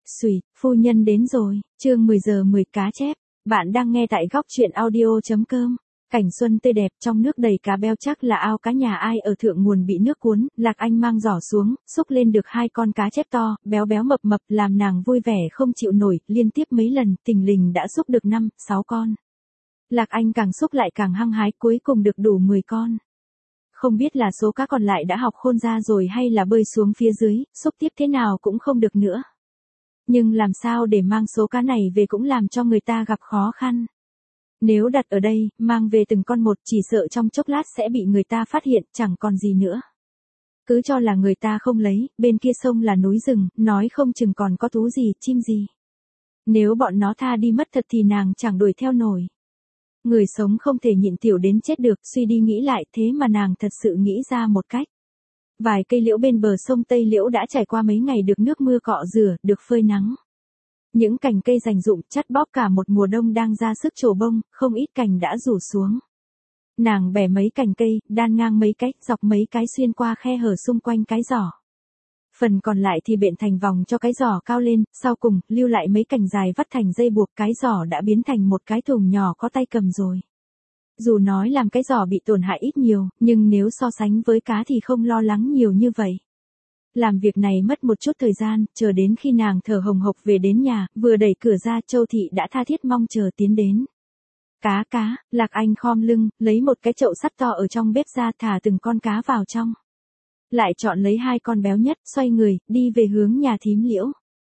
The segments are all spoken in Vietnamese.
Xùi, phu nhân đến rồi, chương 10 giờ 10 cá chép. Bạn đang nghe tại góc truyện audio.com. Cảnh xuân tươi đẹp, trong nước đầy cá beo, chắc là ao cá nhà ai ở thượng nguồn bị nước cuốn. Lạc Anh mang giỏ xuống, xúc lên được 2 con cá chép to, béo béo mập mập, làm nàng vui vẻ không chịu nổi, liên tiếp mấy lần, thình lình đã xúc được 5, 6 con. Lạc Anh càng xúc lại càng hăng hái, cuối cùng được đủ 10 con. Không biết là số cá còn lại đã học khôn ra rồi hay là bơi xuống phía dưới, xúc tiếp thế nào cũng không được nữa. Nhưng làm sao để mang số cá này về cũng làm cho người ta gặp khó khăn. Nếu đặt ở đây, mang về từng con một, chỉ sợ trong chốc lát sẽ bị người ta phát hiện, chẳng còn gì nữa. Cứ cho là người ta không lấy, bên kia sông là núi rừng, nói không chừng còn có thú gì, chim gì. Nếu bọn nó tha đi mất thật thì nàng chẳng đuổi theo nổi. Người sống không thể nhịn tiểu đến chết được, suy đi nghĩ lại, thế mà nàng thật sự nghĩ ra một cách. Vài cây liễu bên bờ sông Tây Liễu đã trải qua mấy ngày được nước mưa cọ rửa, được phơi nắng. Những cành cây dành rụng chắt bóp cả một mùa đông đang ra sức trổ bông, không ít cành đã rủ xuống. Nàng bẻ mấy cành cây, đan ngang mấy cách, dọc mấy cái xuyên qua khe hở xung quanh cái giỏ. Phần còn lại thì bện thành vòng cho cái giỏ cao lên, sau cùng, lưu lại mấy cành dài vắt thành dây buộc, cái giỏ đã biến thành một cái thùng nhỏ có tay cầm rồi. Dù nói làm cái giỏ bị tổn hại ít nhiều, nhưng nếu so sánh với cá thì không lo lắng nhiều như vậy. Làm việc này mất một chút thời gian, chờ đến khi nàng thở hồng hộc về đến nhà, vừa đẩy cửa ra, Châu Thị đã tha thiết mong chờ tiến đến. Cá, Lạc Anh khom lưng, lấy một cái chậu sắt to ở trong bếp ra, thả từng con cá vào trong. Lại chọn lấy 2 con béo nhất, xoay người, đi về hướng nhà thím Liễu.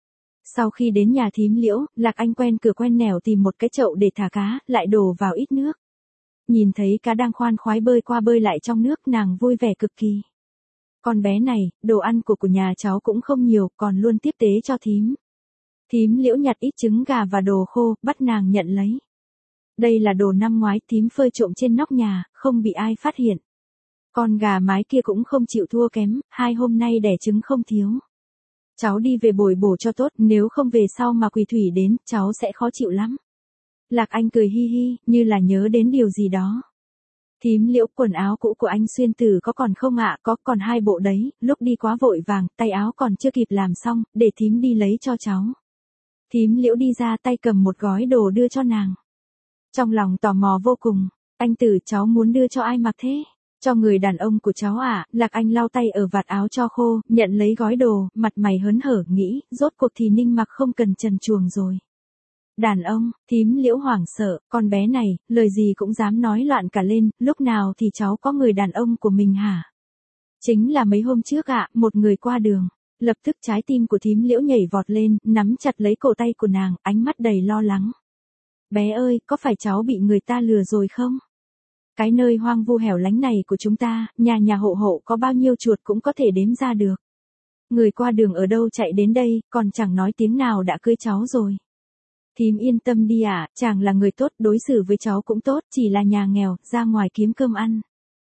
Sau khi đến nhà thím Liễu, Lạc Anh quen cửa quen nẻo tìm một cái chậu để thả cá, lại đổ vào ít nước. Nhìn thấy cá đang khoan khoái bơi qua bơi lại trong nước, nàng vui vẻ cực kỳ. Con bé này, đồ ăn của nhà cháu cũng không nhiều, còn luôn tiếp tế cho thím. Thím Liễu nhặt ít trứng gà và đồ khô, bắt nàng nhận lấy. Đây là đồ năm ngoái thím phơi trộm trên nóc nhà, không bị ai phát hiện. Con gà mái kia cũng không chịu thua kém, 2 hôm nay đẻ trứng không thiếu. Cháu đi về bồi bổ cho tốt, nếu không về sau mà quỷ thủy đến, cháu sẽ khó chịu lắm. Lạc Anh cười hi hi, như là nhớ đến điều gì đó. Thím Liễu, quần áo cũ của anh Xuyên Tử có còn không ạ? Có, còn 2 bộ đấy, lúc đi quá vội vàng, tay áo còn chưa kịp làm xong, để thím đi lấy cho cháu. Thím Liễu đi ra, tay cầm một gói đồ đưa cho nàng. Trong lòng tò mò vô cùng, anh Tử, cháu muốn đưa cho ai mặc thế? Cho người đàn ông của cháu ạ. Lạc Anh lau tay ở vạt áo cho khô, nhận lấy gói đồ, mặt mày hớn hở, nghĩ, rốt cuộc thì Ninh Mặc không cần trần truồng rồi. Đàn ông, thím Liễu hoảng sợ, con bé này, lời gì cũng dám nói loạn cả lên, lúc nào thì cháu có người đàn ông của mình hả? Chính là mấy hôm trước ạ, một người qua đường. Lập tức trái tim của thím Liễu nhảy vọt lên, nắm chặt lấy cổ tay của nàng, ánh mắt đầy lo lắng. Bé ơi, có phải cháu bị người ta lừa rồi không? Cái nơi hoang vu hẻo lánh này của chúng ta, nhà nhà hộ hộ có bao nhiêu chuột cũng có thể đếm ra được. Người qua đường ở đâu chạy đến đây, còn chẳng nói tiếng nào đã cưới cháu rồi. Thím yên tâm đi ạ, chàng là người tốt, đối xử với cháu cũng tốt, chỉ là nhà nghèo, ra ngoài kiếm cơm ăn.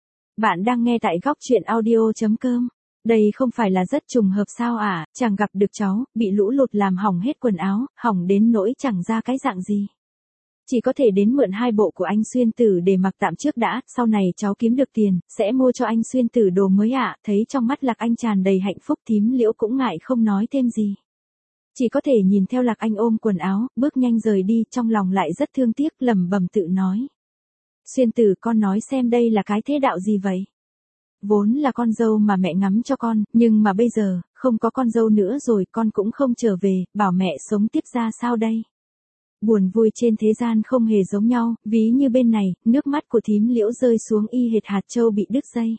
Bạn đang nghe tại góc truyện audio.com. Đây không phải là rất trùng hợp sao ạ? Chàng gặp được cháu, bị lũ lụt làm hỏng hết quần áo, hỏng đến nỗi chẳng ra cái dạng gì. Chỉ có thể đến mượn 2 bộ của anh Xuyên Tử để mặc tạm trước đã, sau này cháu kiếm được tiền, sẽ mua cho anh Xuyên Tử đồ mới ạ. Thấy trong mắt Lạc Anh tràn đầy hạnh phúc, thím Liễu cũng ngại không nói thêm gì. Chỉ có thể nhìn theo Lạc Anh ôm quần áo, bước nhanh rời đi, trong lòng lại rất thương tiếc, lẩm bẩm tự nói. Xuyên Tử, con nói xem đây là cái thế đạo gì vậy? Vốn là con dâu mà mẹ ngắm cho con, nhưng mà bây giờ, không có con dâu nữa rồi, con cũng không trở về, bảo mẹ sống tiếp ra sao đây? Buồn vui trên thế gian không hề giống nhau, ví như bên này, nước mắt của thím Liễu rơi xuống y hệt hạt châu bị đứt dây.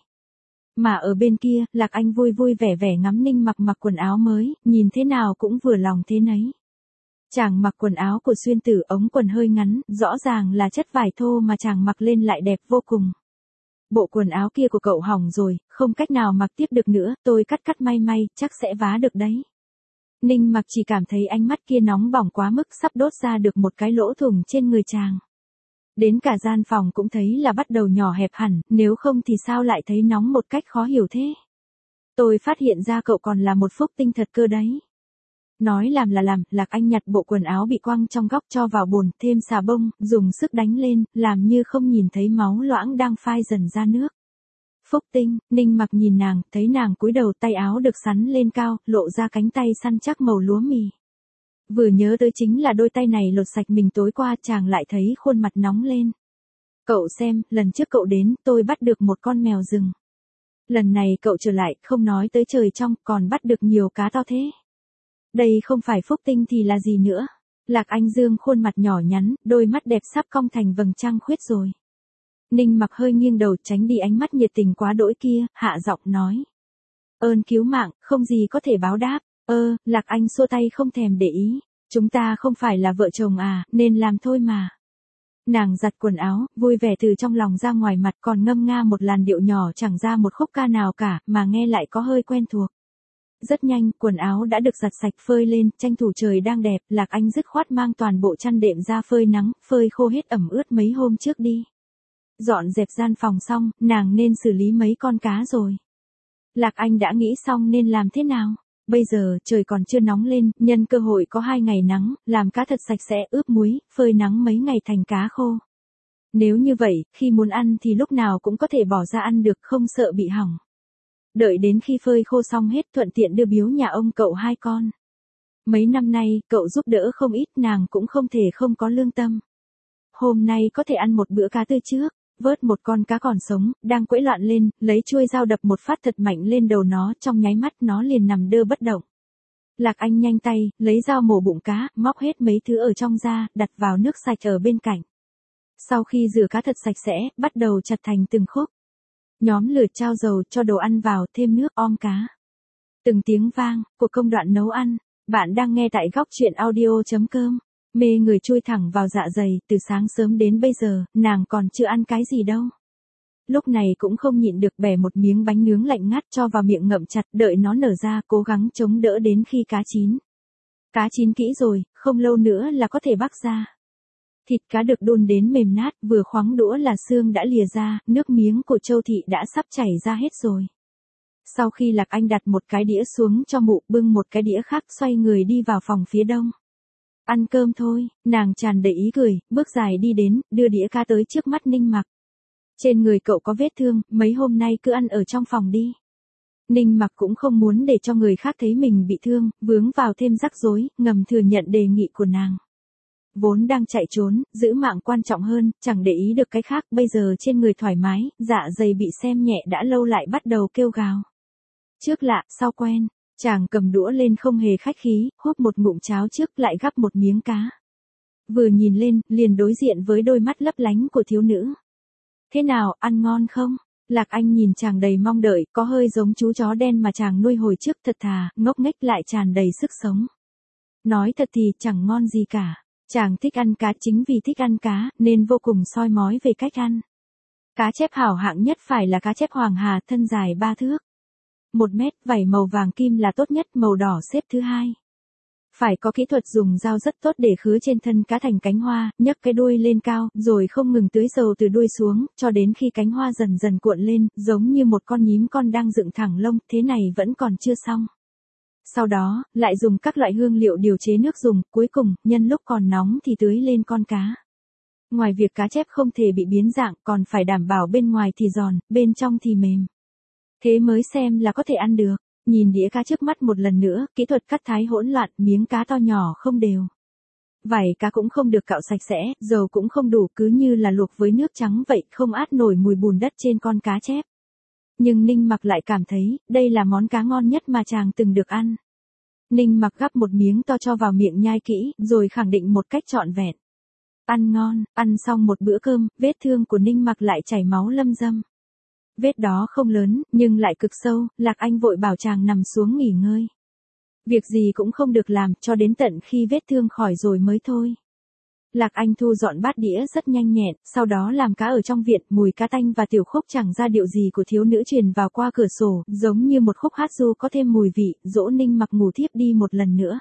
Mà ở bên kia, Lạc Anh vui vui vẻ vẻ ngắm Ninh Mặc mặc quần áo mới, nhìn thế nào cũng vừa lòng thế nấy. Chàng mặc quần áo của Xuyên Tử, ống quần hơi ngắn, rõ ràng là chất vải thô mà chàng mặc lên lại đẹp vô cùng. Bộ quần áo kia của cậu hỏng rồi, không cách nào mặc tiếp được nữa, tôi cắt may, chắc sẽ vá được đấy. Ninh Mặc chỉ cảm thấy ánh mắt kia nóng bỏng quá mức, sắp đốt ra được một cái lỗ thủng trên người chàng. Đến cả gian phòng cũng thấy là bắt đầu nhỏ hẹp hẳn, nếu không thì sao lại thấy nóng một cách khó hiểu thế. Tôi phát hiện ra cậu còn là một phúc tinh thật cơ đấy. Nói làm là làm, Lạc Anh nhặt bộ quần áo bị quăng trong góc cho vào bồn, thêm xà bông, dùng sức đánh lên, làm như không nhìn thấy máu loãng đang phai dần ra nước. Phúc tinh, Ninh Mặc nhìn nàng, thấy nàng cúi đầu, tay áo được sắn lên cao, lộ ra cánh tay săn chắc màu lúa mì. Vừa nhớ tới chính là đôi tay này lột sạch mình tối qua, chàng lại thấy khuôn mặt nóng lên. Cậu xem, lần trước cậu đến, tôi bắt được một con mèo rừng. Lần này cậu trở lại, không nói tới trời trong, còn bắt được nhiều cá to thế. Đây không phải phúc tinh thì là gì nữa. Lạc Anh dương khuôn mặt nhỏ nhắn, đôi mắt đẹp sắp cong thành vầng trăng khuyết rồi. Ninh Mặc hơi nghiêng đầu tránh đi ánh mắt nhiệt tình quá đỗi kia, hạ giọng nói. Ơn cứu mạng, không gì có thể báo đáp. Lạc Anh xua tay không thèm để ý. Chúng ta không phải là vợ chồng à, nên làm thôi mà. Nàng giặt quần áo, vui vẻ từ trong lòng ra ngoài mặt, còn ngâm nga một làn điệu nhỏ chẳng ra một khúc ca nào cả, mà nghe lại có hơi quen thuộc. Rất nhanh, quần áo đã được giặt sạch phơi lên, tranh thủ trời đang đẹp, Lạc Anh dứt khoát mang toàn bộ chăn đệm ra phơi nắng, phơi khô hết ẩm ướt mấy hôm trước đi. Dọn dẹp gian phòng xong, nàng nên xử lý mấy con cá rồi. Lạc Anh đã nghĩ xong nên làm thế nào. Bây giờ, trời còn chưa nóng lên, nhân cơ hội có 2 ngày nắng, làm cá thật sạch sẽ, ướp muối, phơi nắng mấy ngày thành cá khô. Nếu như vậy, khi muốn ăn thì lúc nào cũng có thể bỏ ra ăn được, không sợ bị hỏng. Đợi đến khi phơi khô xong hết, thuận tiện đưa biếu nhà ông cậu 2 con. Mấy năm nay, cậu giúp đỡ không ít, nàng cũng không thể không có lương tâm. Hôm nay có thể ăn một bữa cá tươi trước. Vớt một con cá còn sống, đang quẫy loạn lên, lấy chuôi dao đập một phát thật mạnh lên đầu nó, trong nháy mắt nó liền nằm đơ bất động. Lạc Anh nhanh tay, lấy dao mổ bụng cá, móc hết mấy thứ ở trong ra, đặt vào nước sạch ở bên cạnh. Sau khi rửa cá thật sạch sẽ, bắt đầu chặt thành từng khúc. Nhóm lửa trao dầu cho đồ ăn vào, thêm nước om cá. Từng tiếng vang của công đoạn nấu ăn. Bạn đang nghe tại góc truyện audio.com. Mê người chui thẳng vào dạ dày, từ sáng sớm đến bây giờ, nàng còn chưa ăn cái gì đâu. Lúc này cũng không nhịn được bẻ một miếng bánh nướng lạnh ngắt cho vào miệng ngậm chặt, đợi nó nở ra, cố gắng chống đỡ đến khi cá chín. Cá chín kỹ rồi, không lâu nữa là có thể bắc ra. Thịt cá được đun đến mềm nát, vừa khoáng đũa là xương đã lìa ra, nước miếng của Châu Thị đã sắp chảy ra hết rồi. Sau khi Lạc Anh đặt một cái đĩa xuống cho mụ, bưng một cái đĩa khác xoay người đi vào phòng phía đông. Ăn cơm thôi, nàng tràn đầy ý cười, bước dài đi đến, đưa đĩa cá tới trước mắt Ninh Mặc. Trên người cậu có vết thương, mấy hôm nay cứ ăn ở trong phòng đi. Ninh Mặc cũng không muốn để cho người khác thấy mình bị thương, vướng vào thêm rắc rối, ngầm thừa nhận đề nghị của nàng. Vốn đang chạy trốn, giữ mạng quan trọng hơn, chẳng để ý được cái khác, bây giờ trên người thoải mái, dạ dày bị xem nhẹ đã lâu lại bắt đầu kêu gào. Trước lạ, sau quen. Chàng cầm đũa lên không hề khách khí, húp một ngụm cháo trước lại gắp một miếng cá. Vừa nhìn lên, liền đối diện với đôi mắt lấp lánh của thiếu nữ. Thế nào, ăn ngon không? Lạc Anh nhìn chàng đầy mong đợi, có hơi giống chú chó đen mà chàng nuôi hồi trước, thật thà, ngốc nghếch lại tràn đầy sức sống. Nói thật thì chẳng ngon gì cả. Chàng thích ăn cá, chính vì thích ăn cá, nên vô cùng soi mói về cách ăn. Cá chép hảo hạng nhất phải là cá chép Hoàng Hà, thân dài 3 thước. 1 mét, vảy màu vàng kim là tốt nhất, màu đỏ xếp thứ 2. Phải có kỹ thuật dùng dao rất tốt để khứa trên thân cá thành cánh hoa, nhấc cái đuôi lên cao, rồi không ngừng tưới dầu từ đuôi xuống, cho đến khi cánh hoa dần dần cuộn lên, giống như một con nhím con đang dựng thẳng lông, thế này vẫn còn chưa xong. Sau đó, lại dùng các loại hương liệu điều chế nước dùng, cuối cùng, nhân lúc còn nóng thì tưới lên con cá. Ngoài việc cá chép không thể bị biến dạng, còn phải đảm bảo bên ngoài thì giòn, bên trong thì mềm. Thế mới xem là có thể ăn được. Nhìn đĩa cá trước mắt một lần nữa, kỹ thuật cắt thái hỗn loạn, miếng cá to nhỏ không đều. Vảy cá cũng không được cạo sạch sẽ, dầu cũng không đủ, cứ như là luộc với nước trắng vậy, không át nổi mùi bùn đất trên con cá chép. Nhưng Ninh Mặc lại cảm thấy, đây là món cá ngon nhất mà chàng từng được ăn. Ninh Mặc gắp một miếng to cho vào miệng nhai kỹ, rồi khẳng định một cách trọn vẹn. Ăn ngon, ăn xong một bữa cơm, vết thương của Ninh Mặc lại chảy máu lâm dâm. Vết đó không lớn, nhưng lại cực sâu, Lạc Anh vội bảo chàng nằm xuống nghỉ ngơi. Việc gì cũng không được làm, cho đến tận khi vết thương khỏi rồi mới thôi. Lạc Anh thu dọn bát đĩa rất nhanh nhẹn, sau đó làm cá ở trong viện, mùi cá tanh và tiểu khúc chẳng ra điệu gì của thiếu nữ truyền vào qua cửa sổ, giống như một khúc hát ru có thêm mùi vị, dỗ Ninh Mặc ngủ thiếp đi một lần nữa.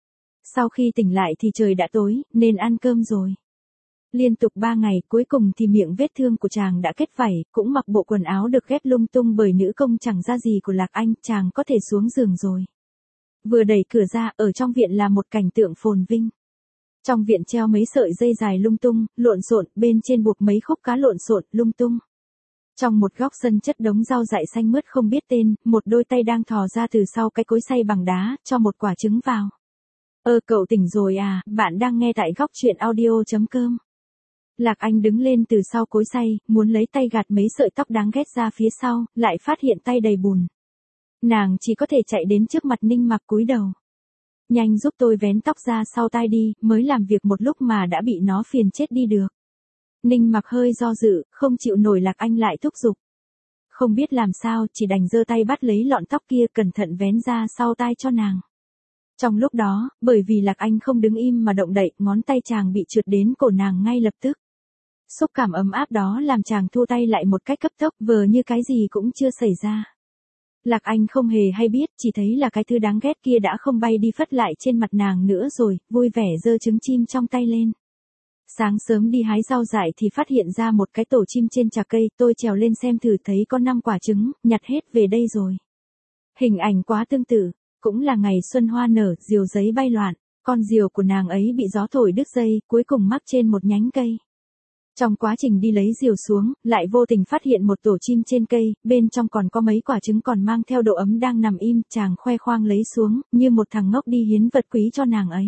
Sau khi tỉnh lại thì trời đã tối, nên ăn cơm rồi. Liên tục 3 ngày, cuối cùng thì miệng vết thương của chàng đã kết vảy, cũng mặc bộ quần áo được ghép lung tung bởi nữ công chẳng ra gì của Lạc Anh, chàng có thể xuống giường rồi. Vừa đẩy cửa ra, ở trong viện là một cảnh tượng phồn vinh. Trong viện treo mấy sợi dây dài lung tung, lộn xộn, bên trên buộc mấy khúc cá lộn xộn, lung tung. Trong một góc sân chất đống rau dại xanh mướt không biết tên, một đôi tay đang thò ra từ sau cái cối xay bằng đá, cho một quả trứng vào. Cậu tỉnh rồi à, bạn đang nghe tại góc chuyện audio.com. Lạc Anh đứng lên từ sau cối xay, muốn lấy tay gạt mấy sợi tóc đáng ghét ra phía sau, lại phát hiện tay đầy bùn. Nàng chỉ có thể chạy đến trước mặt Ninh Mặc cúi đầu. Nhanh giúp tôi vén tóc ra sau tai đi, mới làm việc một lúc mà đã bị nó phiền chết đi được. Ninh Mặc hơi do dự, không chịu nổi Lạc Anh lại thúc giục. Không biết làm sao, chỉ đành giơ tay bắt lấy lọn tóc kia cẩn thận vén ra sau tai cho nàng. Trong lúc đó, bởi vì Lạc Anh không đứng im mà động đậy, ngón tay chàng bị trượt đến cổ nàng ngay lập tức. Xúc cảm ấm áp đó làm chàng thu tay lại một cách cấp tốc, vờ như cái gì cũng chưa xảy ra. Lạc Anh không hề hay biết, chỉ thấy là cái thứ đáng ghét kia đã không bay đi phất lại trên mặt nàng nữa rồi, vui vẻ giơ trứng chim trong tay lên. Sáng sớm đi hái rau dại thì phát hiện ra một cái tổ chim trên trà cây, tôi trèo lên xem thử thấy có 5 quả trứng, nhặt hết về đây rồi. Hình ảnh quá tương tự, cũng là ngày xuân hoa nở, diều giấy bay loạn, con diều của nàng ấy bị gió thổi đứt dây, cuối cùng mắc trên một nhánh cây. Trong quá trình đi lấy diều xuống, lại vô tình phát hiện một tổ chim trên cây, bên trong còn có mấy quả trứng còn mang theo độ ấm đang nằm im, chàng khoe khoang lấy xuống, như một thằng ngốc đi hiến vật quý cho nàng ấy.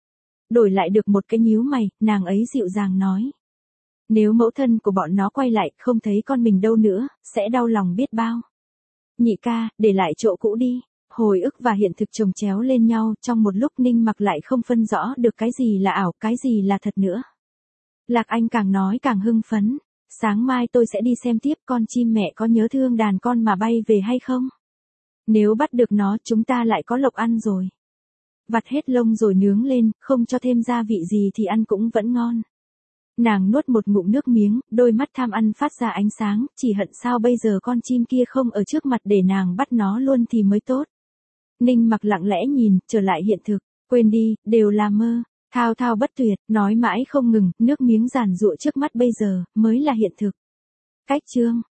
Đổi lại được một cái nhíu mày, nàng ấy dịu dàng nói. Nếu mẫu thân của bọn nó quay lại, không thấy con mình đâu nữa, sẽ đau lòng biết bao. Nhị ca, để lại chỗ cũ đi. Hồi ức và hiện thực chồng chéo lên nhau, trong một lúc Ninh Mặc lại không phân rõ được cái gì là ảo, cái gì là thật nữa. Lạc Anh càng nói càng hưng phấn. Sáng mai tôi sẽ đi xem tiếp con chim mẹ có nhớ thương đàn con mà bay về hay không. Nếu bắt được nó chúng ta lại có lộc ăn rồi. Vặt hết lông rồi nướng lên, không cho thêm gia vị gì thì ăn cũng vẫn ngon. Nàng nuốt một ngụm nước miếng, đôi mắt tham ăn phát ra ánh sáng, chỉ hận sao bây giờ con chim kia không ở trước mặt để nàng bắt nó luôn thì mới tốt. Ninh Mặc lặng lẽ nhìn, trở lại hiện thực, quên đi, đều là mơ, thao thao bất tuyệt, nói mãi không ngừng, nước miếng giàn giụa trước mắt bây giờ, mới là hiện thực. Cách chương